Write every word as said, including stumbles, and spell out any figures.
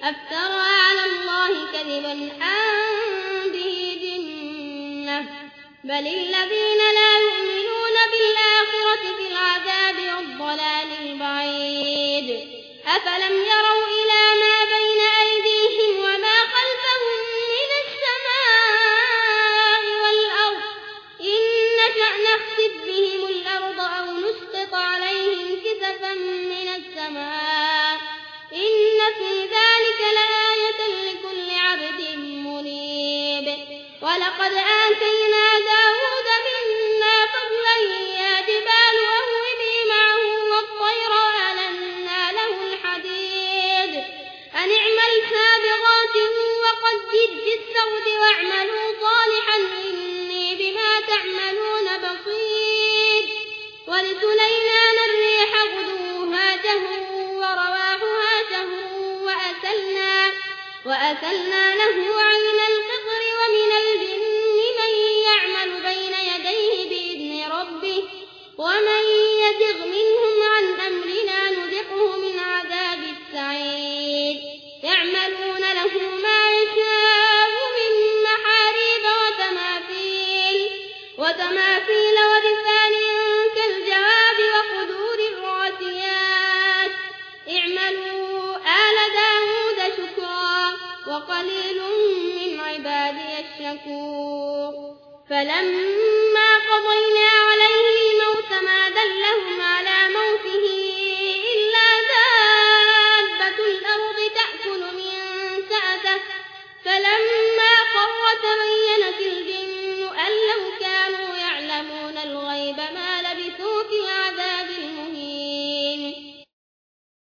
أفترى على الله كذبا أم به جنة بل الذين لا يؤمنون بالآخرة في العذاب والضلال البعيد أفلم يروا إلى ما بين أيديهم وما خلفهم من السماء والأرض إن نشأ نخسف بهم الأرض أو نسقط عليهم كسفا من السماء إن في ذلك لآية لكل عبد منيب ولقد آتينا داود منا فضلا يا جبال أوبي معه والطير وألنا له الحديد أن اعمل سابغات وقدر في السرد واعملوا صالحا إني بما تعملون بصير ولسليمان الريح غدوها شهر ورواحها شهر وأسلنا, وأسلنا له عين القطر ومن الجن من يعمل بين يديه بإذن ربه ومن يزغ منهم عن أمرنا نذقه من عذاب السعير يعملون له ما يشاء من محاريب وتماثيل, وتماثيل ورفان كالجواب وقدور الراسيات اعملوا آل داود شكرا وقليل من عبادي الشكور فلما قضينا